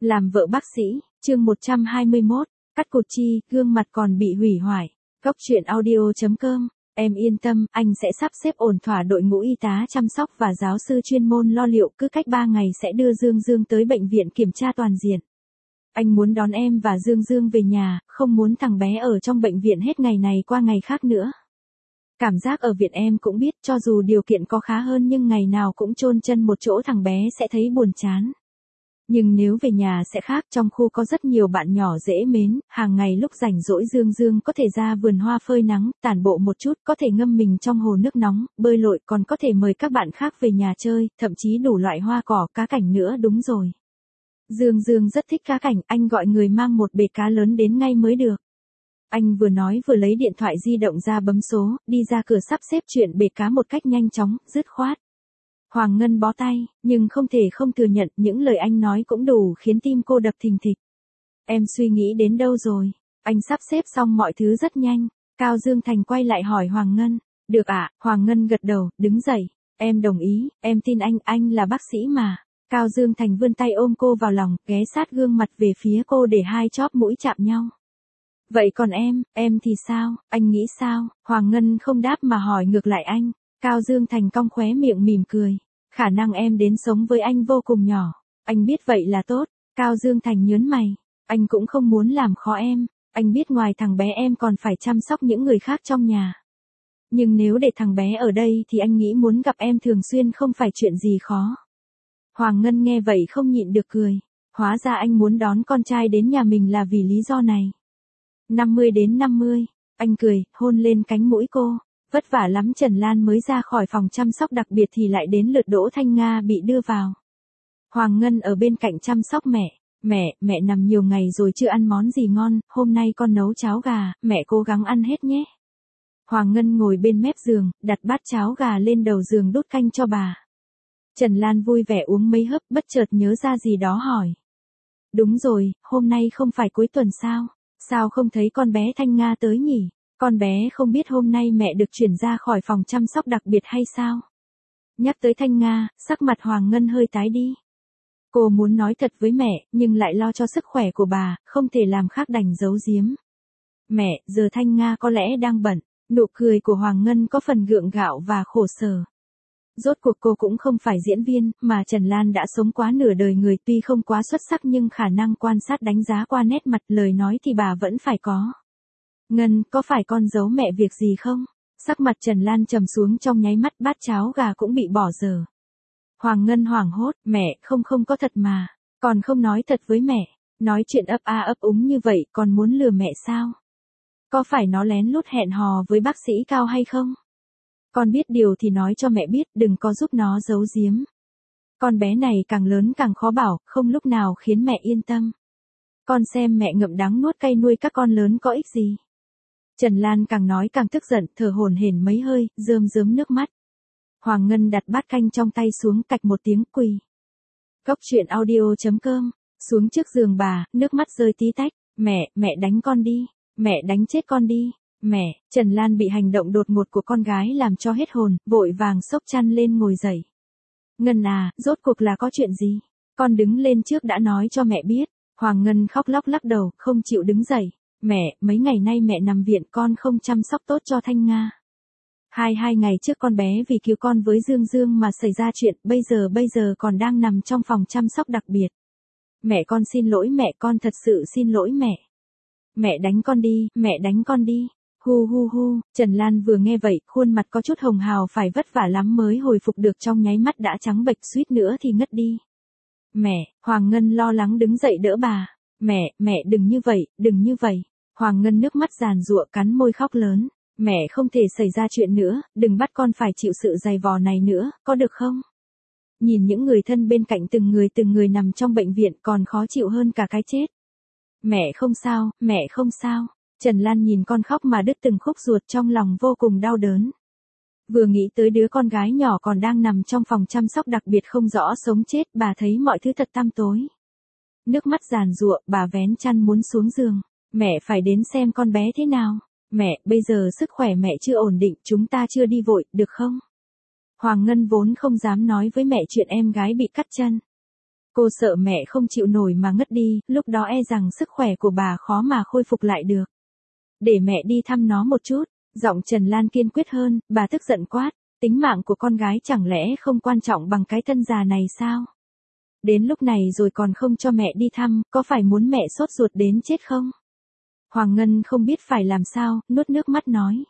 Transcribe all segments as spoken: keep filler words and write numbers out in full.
Làm vợ bác sĩ, chương một trăm hai mươi mốt, cắt cụt chi, gương mặt còn bị hủy hoại. Góc truyện audio chấm com, em yên tâm, anh sẽ sắp xếp ổn thỏa đội ngũ y tá chăm sóc và giáo sư chuyên môn lo liệu, cứ cách ba ngày sẽ đưa Dương Dương tới bệnh viện kiểm tra toàn diện. Anh muốn đón em và Dương Dương về nhà, không muốn thằng bé ở trong bệnh viện hết ngày này qua ngày khác nữa. Cảm giác ở viện em cũng biết, cho dù điều kiện có khá hơn nhưng ngày nào cũng chôn chân một chỗ thằng bé sẽ thấy buồn chán. Nhưng nếu về nhà sẽ khác, trong khu có rất nhiều bạn nhỏ dễ mến, hàng ngày lúc rảnh rỗi Dương Dương có thể ra vườn hoa phơi nắng, tản bộ một chút, có thể ngâm mình trong hồ nước nóng, bơi lội, còn có thể mời các bạn khác về nhà chơi, thậm chí đủ loại hoa cỏ, cá cảnh nữa. Đúng rồi. Dương Dương rất thích cá cảnh, anh gọi người mang một bể cá lớn đến ngay mới được. Anh vừa nói vừa lấy điện thoại di động ra bấm số, đi ra cửa sắp xếp chuyện bể cá một cách nhanh chóng, dứt khoát. Hoàng Ngân bó tay, nhưng không thể không thừa nhận những lời anh nói cũng đủ khiến tim cô đập thình thịch. Em suy nghĩ đến đâu rồi? Anh sắp xếp xong mọi thứ rất nhanh. Cao Dương Thành quay lại hỏi Hoàng Ngân. Được ạ, à? Hoàng Ngân gật đầu, đứng dậy. Em đồng ý, em tin anh, anh là bác sĩ mà. Cao Dương Thành vươn tay ôm cô vào lòng, ghé sát gương mặt về phía cô để hai chóp mũi chạm nhau. Vậy còn em, em thì sao, anh nghĩ sao? Hoàng Ngân không đáp mà hỏi ngược lại anh. Cao Dương Thành cong khóe miệng mỉm cười. Khả năng em đến sống với anh vô cùng nhỏ. Anh biết vậy là tốt. Cao Dương Thành nhớn mày. Anh cũng không muốn làm khó em. Anh biết ngoài thằng bé em còn phải chăm sóc những người khác trong nhà. Nhưng nếu để thằng bé ở đây thì anh nghĩ muốn gặp em thường xuyên không phải chuyện gì khó. Hoàng Ngân nghe vậy không nhịn được cười. Hóa ra anh muốn đón con trai đến nhà mình là vì lý do này. năm mươi đến năm mươi. Anh cười, hôn lên cánh mũi cô. Vất vả lắm Trần Lan mới ra khỏi phòng chăm sóc đặc biệt thì lại đến lượt Đỗ Thanh Nga bị đưa vào. Hoàng Ngân ở bên cạnh chăm sóc mẹ. Mẹ, mẹ nằm nhiều ngày rồi chưa ăn món gì ngon, hôm nay con nấu cháo gà, mẹ cố gắng ăn hết nhé. Hoàng Ngân ngồi bên mép giường, đặt bát cháo gà lên đầu giường đút canh cho bà. Trần Lan vui vẻ uống mấy hớp, bất chợt nhớ ra gì đó hỏi. Đúng rồi, hôm nay không phải cuối tuần sao? Sao không thấy con bé Thanh Nga tới nhỉ? Con bé không biết hôm nay mẹ được chuyển ra khỏi phòng chăm sóc đặc biệt hay sao? Nhắc tới Thanh Nga, sắc mặt Hoàng Ngân hơi tái đi. Cô muốn nói thật với mẹ, nhưng lại lo cho sức khỏe của bà, không thể làm khác đành giấu giếm. Mẹ, giờ Thanh Nga có lẽ đang bận. Nụ cười của Hoàng Ngân có phần gượng gạo và khổ sở. Rốt cuộc cô cũng không phải diễn viên, mà Trần Lan đã sống quá nửa đời người, tuy không quá xuất sắc nhưng khả năng quan sát đánh giá qua nét mặt, lời nói thì bà vẫn phải có. Ngân, có phải con giấu mẹ việc gì không? Sắc mặt Trần Lan trầm xuống trong nháy mắt, bát cháo gà cũng bị bỏ dở. Hoàng Ngân hoảng hốt, mẹ, không không có thật mà, còn không nói thật với mẹ, nói chuyện ấp a ấp úng như vậy, còn muốn lừa mẹ sao? Có phải nó lén lút hẹn hò với bác sĩ Cao hay không? Con biết điều thì nói cho mẹ biết, đừng có giúp nó giấu giếm. Con bé này càng lớn càng khó bảo, không lúc nào khiến mẹ yên tâm. Con xem mẹ ngậm đắng nuốt cay nuôi các con lớn có ích gì. Trần Lan càng nói càng tức giận, thở hổn hển mấy hơi, rơm rớm nước mắt. Hoàng Ngân đặt bát canh trong tay xuống, cạch một tiếng quỳ. Góc truyện audio chấm com, xuống trước giường bà, nước mắt rơi tí tách. Mẹ, mẹ đánh con đi. Mẹ đánh chết con đi. Mẹ, Trần Lan bị hành động đột ngột của con gái làm cho hết hồn, vội vàng xốc chăn lên ngồi dậy. Ngân à, rốt cuộc là có chuyện gì? Con đứng lên trước đã nói cho mẹ biết. Hoàng Ngân khóc lóc lắc đầu, không chịu đứng dậy. Mẹ, mấy ngày nay mẹ nằm viện, con không chăm sóc tốt cho Thanh Nga. Hai hai ngày trước con bé vì cứu con với Dương Dương mà xảy ra chuyện, bây giờ bây giờ còn đang nằm trong phòng chăm sóc đặc biệt. Mẹ con xin lỗi mẹ, con thật sự xin lỗi mẹ. Mẹ đánh con đi, mẹ đánh con đi. Hu hu hu, Trần Lan vừa nghe vậy, khuôn mặt có chút hồng hào, phải vất vả lắm mới hồi phục được, trong nháy mắt đã trắng bệch, suýt nữa thì ngất đi. Mẹ, Hoàng Ngân lo lắng đứng dậy đỡ bà. Mẹ, mẹ đừng như vậy, đừng như vậy. Hoàng Ngân nước mắt giàn giụa, cắn môi khóc lớn. Mẹ không thể xảy ra chuyện nữa, đừng bắt con phải chịu sự dày vò này nữa, có được không? Nhìn những người thân bên cạnh từng người từng người nằm trong bệnh viện còn khó chịu hơn cả cái chết. Mẹ không sao, mẹ không sao. Trần Lan nhìn con khóc mà đứt từng khúc ruột, trong lòng vô cùng đau đớn. Vừa nghĩ tới đứa con gái nhỏ còn đang nằm trong phòng chăm sóc đặc biệt không rõ sống chết, bà thấy mọi thứ thật tăm tối. Nước mắt giàn giụa, bà vén chăn muốn xuống giường. Mẹ phải đến xem con bé thế nào. Mẹ, bây giờ sức khỏe mẹ chưa ổn định, chúng ta chưa đi vội, được không? Hoàng Ngân vốn không dám nói với mẹ chuyện em gái bị cắt chân. Cô sợ mẹ không chịu nổi mà ngất đi, lúc đó e rằng sức khỏe của bà khó mà khôi phục lại được. Để mẹ đi thăm nó một chút, giọng Trần Lan kiên quyết hơn, bà tức giận quát, tính mạng của con gái chẳng lẽ không quan trọng bằng cái thân già này sao? Đến lúc này rồi còn không cho mẹ đi thăm, có phải muốn mẹ sốt ruột đến chết không? Hoàng Ngân không biết phải làm sao, nuốt nước mắt nói.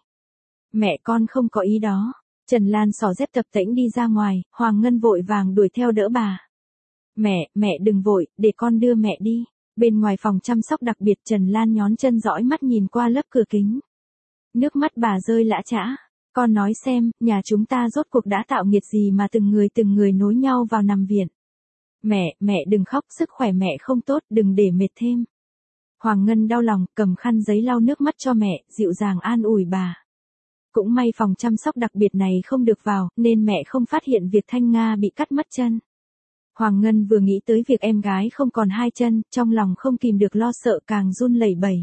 Mẹ con không có ý đó. Trần Lan xỏ dép tập tễnh đi ra ngoài, Hoàng Ngân vội vàng đuổi theo đỡ bà. Mẹ, mẹ đừng vội, để con đưa mẹ đi. Bên ngoài phòng chăm sóc đặc biệt Trần Lan nhón chân dõi mắt nhìn qua lớp cửa kính. Nước mắt bà rơi lã chã. Con nói xem, nhà chúng ta rốt cuộc đã tạo nghiệt gì mà từng người từng người nối nhau vào nằm viện. Mẹ, mẹ đừng khóc, sức khỏe mẹ không tốt, đừng để mệt thêm. Hoàng Ngân đau lòng, cầm khăn giấy lau nước mắt cho mẹ, dịu dàng an ủi bà. Cũng may phòng chăm sóc đặc biệt này không được vào, nên mẹ không phát hiện việc Thanh Nga bị cắt mất chân. Hoàng Ngân vừa nghĩ tới việc em gái không còn hai chân, trong lòng không kìm được lo sợ càng run lẩy bẩy.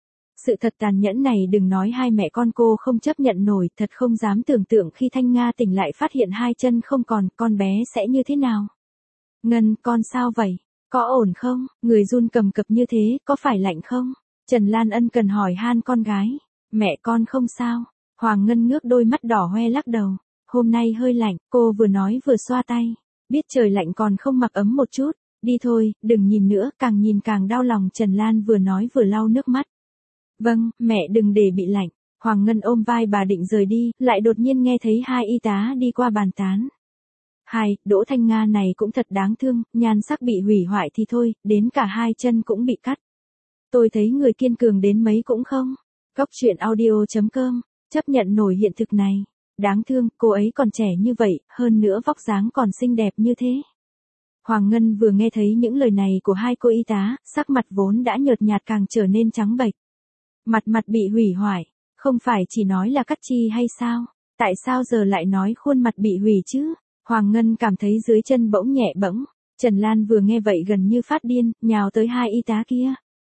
Sự thật tàn nhẫn này đừng nói hai mẹ con cô không chấp nhận nổi, thật không dám tưởng tượng khi Thanh Nga tỉnh lại phát hiện hai chân không còn, con bé sẽ như thế nào. Ngân, con sao vậy? Có ổn không? Người run cầm cập như thế, có phải lạnh không? Trần Lan ân cần hỏi han con gái. Mẹ con không sao. Hoàng Ngân ngước đôi mắt đỏ hoe lắc đầu. Hôm nay hơi lạnh, cô vừa nói vừa xoa tay. Biết trời lạnh còn không mặc ấm một chút. Đi thôi, đừng nhìn nữa, càng nhìn càng đau lòng. Trần Lan vừa nói vừa lau nước mắt. Vâng, mẹ đừng để bị lạnh. Hoàng Ngân ôm vai bà định rời đi, lại đột nhiên nghe thấy hai y tá đi qua bàn tán. Hai, Đỗ Thanh Nga này cũng thật đáng thương, nhan sắc bị hủy hoại thì thôi, đến cả hai chân cũng bị cắt. Tôi thấy người kiên cường đến mấy cũng không. Góc truyện audio chấm com, chấp nhận nổi hiện thực này. Đáng thương, cô ấy còn trẻ như vậy, hơn nữa vóc dáng còn xinh đẹp như thế. Hoàng Ngân vừa nghe thấy những lời này của hai cô y tá, sắc mặt vốn đã nhợt nhạt càng trở nên trắng bệch. Mặt mặt bị hủy hoại, không phải chỉ nói là cắt chi hay sao? Tại sao giờ lại nói khuôn mặt bị hủy chứ? Hoàng Ngân cảm thấy dưới chân bỗng nhẹ bẫng. Trần Lan vừa nghe vậy gần như phát điên, nhào tới hai y tá kia.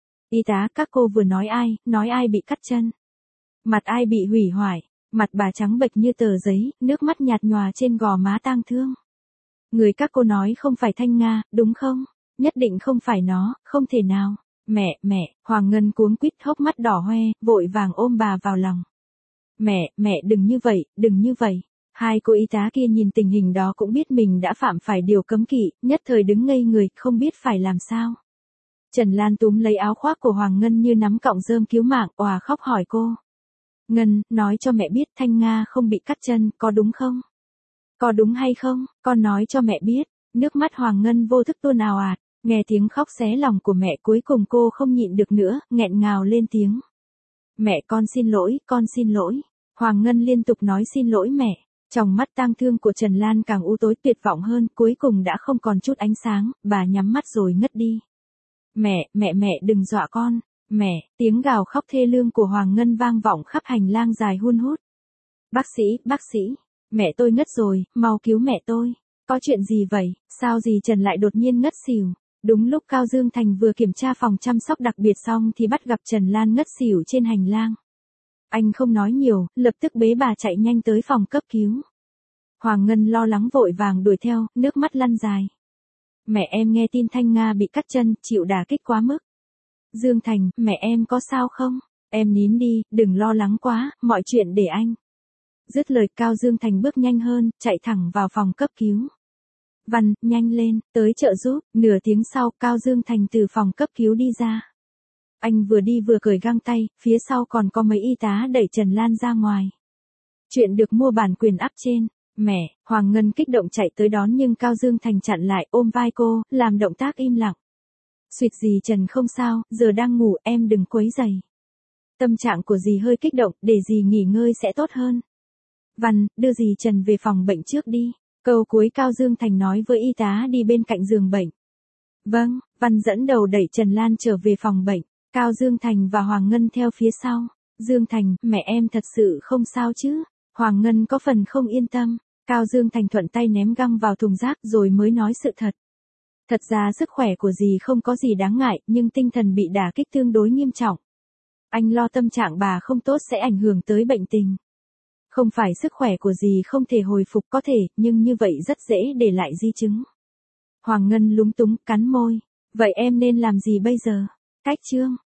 Y tá, các cô vừa nói ai, nói ai bị cắt chân. Mặt ai bị hủy hoại, mặt bà trắng bệch như tờ giấy, nước mắt nhạt nhòa trên gò má tang thương. Người các cô nói không phải Thanh Nga, đúng không? Nhất định không phải nó, không thể nào. Mẹ, mẹ, Hoàng Ngân cuống quýt hốc mắt đỏ hoe, vội vàng ôm bà vào lòng. Mẹ, mẹ đừng như vậy, đừng như vậy. Hai cô y tá kia nhìn tình hình đó cũng biết mình đã phạm phải điều cấm kỵ, nhất thời đứng ngây người, không biết phải làm sao. Trần Lan túm lấy áo khoác của Hoàng Ngân như nắm cọng rơm cứu mạng, òa khóc hỏi cô. Ngân, nói cho mẹ biết Thanh Nga không bị cắt chân, có đúng không? Có đúng hay không? Con nói cho mẹ biết. Nước mắt Hoàng Ngân vô thức tuôn ào ạt, nghe tiếng khóc xé lòng của mẹ cuối cùng cô không nhịn được nữa, nghẹn ngào lên tiếng. Mẹ con xin lỗi, con xin lỗi. Hoàng Ngân liên tục nói xin lỗi mẹ. Trong mắt tang thương của Trần Lan càng u tối tuyệt vọng hơn, cuối cùng đã không còn chút ánh sáng, bà nhắm mắt rồi ngất đi. Mẹ, mẹ mẹ đừng dọa con, mẹ, tiếng gào khóc thê lương của Hoàng Ngân vang vọng khắp hành lang dài hun hút. Bác sĩ, bác sĩ, mẹ tôi ngất rồi, mau cứu mẹ tôi. Có chuyện gì vậy, sao dì Trần lại đột nhiên ngất xỉu? Đúng lúc Cao Dương Thành vừa kiểm tra phòng chăm sóc đặc biệt xong thì bắt gặp Trần Lan ngất xỉu trên hành lang. Anh không nói nhiều, lập tức bế bà chạy nhanh tới phòng cấp cứu. Hoàng Ngân lo lắng vội vàng đuổi theo, nước mắt lăn dài. Mẹ em nghe tin Thanh Nga bị cắt chân, chịu đả kích quá mức. Dương Thành, mẹ em có sao không? Em nín đi, đừng lo lắng quá, mọi chuyện để anh. Dứt lời Cao Dương Thành bước nhanh hơn, chạy thẳng vào phòng cấp cứu. Văn, nhanh lên, tới trợ giúp, nửa tiếng sau Cao Dương Thành từ phòng cấp cứu đi ra. Anh vừa đi vừa cởi găng tay, phía sau còn có mấy y tá đẩy Trần Lan ra ngoài. Chuyện được mua bản quyền up trên. Mẹ, Hoàng Ngân kích động chạy tới đón nhưng Cao Dương Thành chặn lại ôm vai cô, làm động tác im lặng. Suyệt dì Trần không sao, giờ đang ngủ em đừng quấy rầy. Tâm trạng của dì hơi kích động, để dì nghỉ ngơi sẽ tốt hơn. Văn, đưa dì Trần về phòng bệnh trước đi. Câu cuối Cao Dương Thành nói với y tá đi bên cạnh giường bệnh. Vâng, Văn dẫn đầu đẩy Trần Lan trở về phòng bệnh. Cao Dương Thành và Hoàng Ngân theo phía sau. Dương Thành, mẹ em thật sự không sao chứ? Hoàng Ngân có phần không yên tâm. Cao Dương Thành thuận tay ném găng vào thùng rác rồi mới nói sự thật. Thật ra sức khỏe của dì không có gì đáng ngại, nhưng tinh thần bị đả kích tương đối nghiêm trọng. Anh lo tâm trạng bà không tốt sẽ ảnh hưởng tới bệnh tình. Không phải sức khỏe của dì không thể hồi phục có thể, nhưng như vậy rất dễ để lại di chứng. Hoàng Ngân lúng túng cắn môi. Vậy em nên làm gì bây giờ? Cách Trương.